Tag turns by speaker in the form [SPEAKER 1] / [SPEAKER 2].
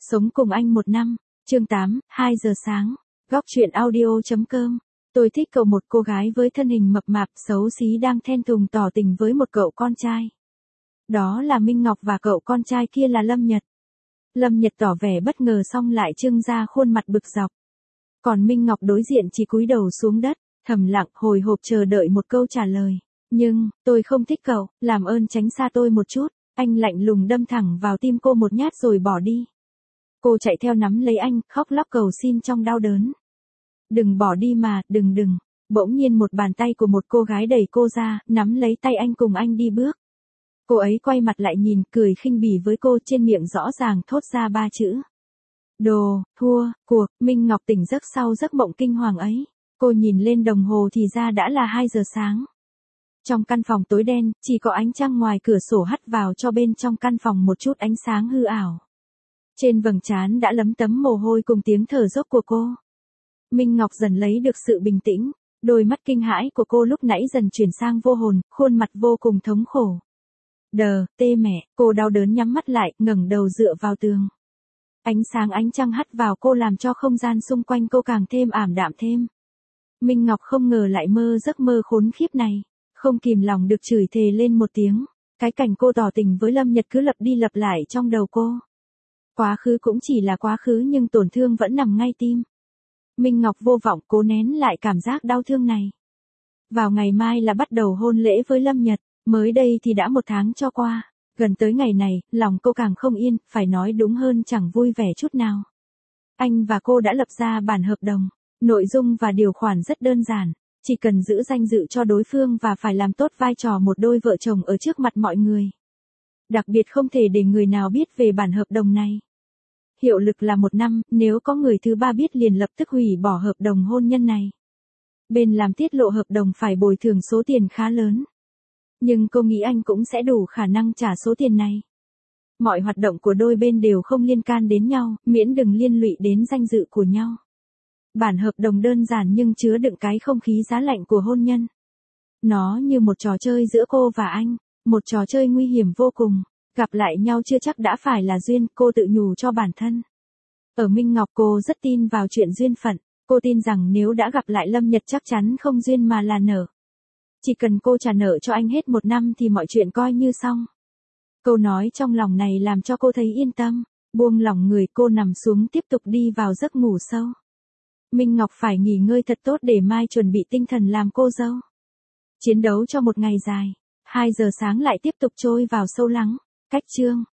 [SPEAKER 1] Sống cùng anh 1 năm, chương 8, 2 giờ sáng, góc truyện audio.com. Tôi thích cậu, một cô gái với thân hình mập mạp xấu xí đang thẹn thùng tỏ tình với một cậu con trai. Đó là Minh Ngọc và cậu con trai kia là Lâm Nhật. Lâm Nhật tỏ vẻ bất ngờ xong lại trưng ra khuôn mặt bực dọc. Còn Minh Ngọc đối diện chỉ cúi đầu xuống đất, thầm lặng hồi hộp chờ đợi một câu trả lời. Nhưng, tôi không thích cậu, làm ơn tránh xa tôi một chút. Anh lạnh lùng đâm thẳng vào tim cô một nhát rồi bỏ đi. Cô chạy theo nắm lấy anh, khóc lóc cầu xin trong đau đớn. Đừng bỏ đi mà, đừng. Bỗng nhiên một bàn tay của một cô gái đẩy cô ra, nắm lấy tay anh cùng anh đi bước. Cô ấy quay mặt lại nhìn, cười khinh bỉ với cô, trên miệng rõ ràng thốt ra 3 chữ. Đồ, thua, cuộc. Minh Ngọc tỉnh giấc sau giấc mộng kinh hoàng ấy. Cô nhìn lên đồng hồ thì ra đã là 2 giờ sáng. Trong căn phòng tối đen, chỉ có ánh trăng ngoài cửa sổ hắt vào cho bên trong căn phòng một chút ánh sáng hư ảo. Trên vầng trán đã lấm tấm mồ hôi cùng tiếng thở dốc của cô. Minh Ngọc dần lấy được sự bình tĩnh, đôi mắt kinh hãi của cô lúc nãy dần chuyển sang vô hồn, khuôn mặt vô cùng thống khổ. Tê mẹ, cô đau đớn nhắm mắt lại, ngẩng đầu dựa vào tường. Ánh sáng ánh trăng hắt vào cô làm cho không gian xung quanh cô càng thêm ảm đạm thêm. Minh Ngọc không ngờ lại mơ giấc mơ khốn khiếp này, không kìm lòng được chửi thề lên một tiếng. Cái cảnh cô tỏ tình với Lâm Nhật cứ lặp đi lặp lại trong đầu cô. Quá khứ cũng chỉ là quá khứ nhưng tổn thương vẫn nằm ngay tim. Minh Ngọc vô vọng cố nén lại cảm giác đau thương này. Vào ngày mai là bắt đầu hôn lễ với Lâm Nhật, mới đây thì đã 1 tháng cho qua. Gần tới ngày này, lòng cô càng không yên, phải nói đúng hơn chẳng vui vẻ chút nào. Anh và cô đã lập ra bản hợp đồng, nội dung và điều khoản rất đơn giản, chỉ cần giữ danh dự cho đối phương và phải làm tốt vai trò một đôi vợ chồng ở trước mặt mọi người. Đặc biệt không thể để người nào biết về bản hợp đồng này. Hiệu lực là 1 năm, nếu có người thứ 3 biết liền lập tức hủy bỏ hợp đồng hôn nhân này. Bên làm tiết lộ hợp đồng phải bồi thường số tiền khá lớn. Nhưng cô nghĩ anh cũng sẽ đủ khả năng trả số tiền này. Mọi hoạt động của đôi bên đều không liên can đến nhau, miễn đừng liên lụy đến danh dự của nhau. Bản hợp đồng đơn giản nhưng chứa đựng cái không khí giá lạnh của hôn nhân. Nó như một trò chơi giữa cô và anh, một trò chơi nguy hiểm vô cùng. Gặp lại nhau chưa chắc đã phải là duyên, cô tự nhủ cho bản thân. Ở Minh Ngọc cô rất tin vào chuyện duyên phận, cô tin rằng nếu đã gặp lại Lâm Nhật chắc chắn không duyên mà là nợ. Chỉ cần cô trả nợ cho anh hết 1 năm thì mọi chuyện coi như xong. Câu nói trong lòng này làm cho cô thấy yên tâm, buông lỏng người cô nằm xuống tiếp tục đi vào giấc ngủ sâu. Minh Ngọc phải nghỉ ngơi thật tốt để mai chuẩn bị tinh thần làm cô dâu. Chiến đấu cho một ngày dài, 2 giờ sáng lại tiếp tục trôi vào sâu lắng. Cách chương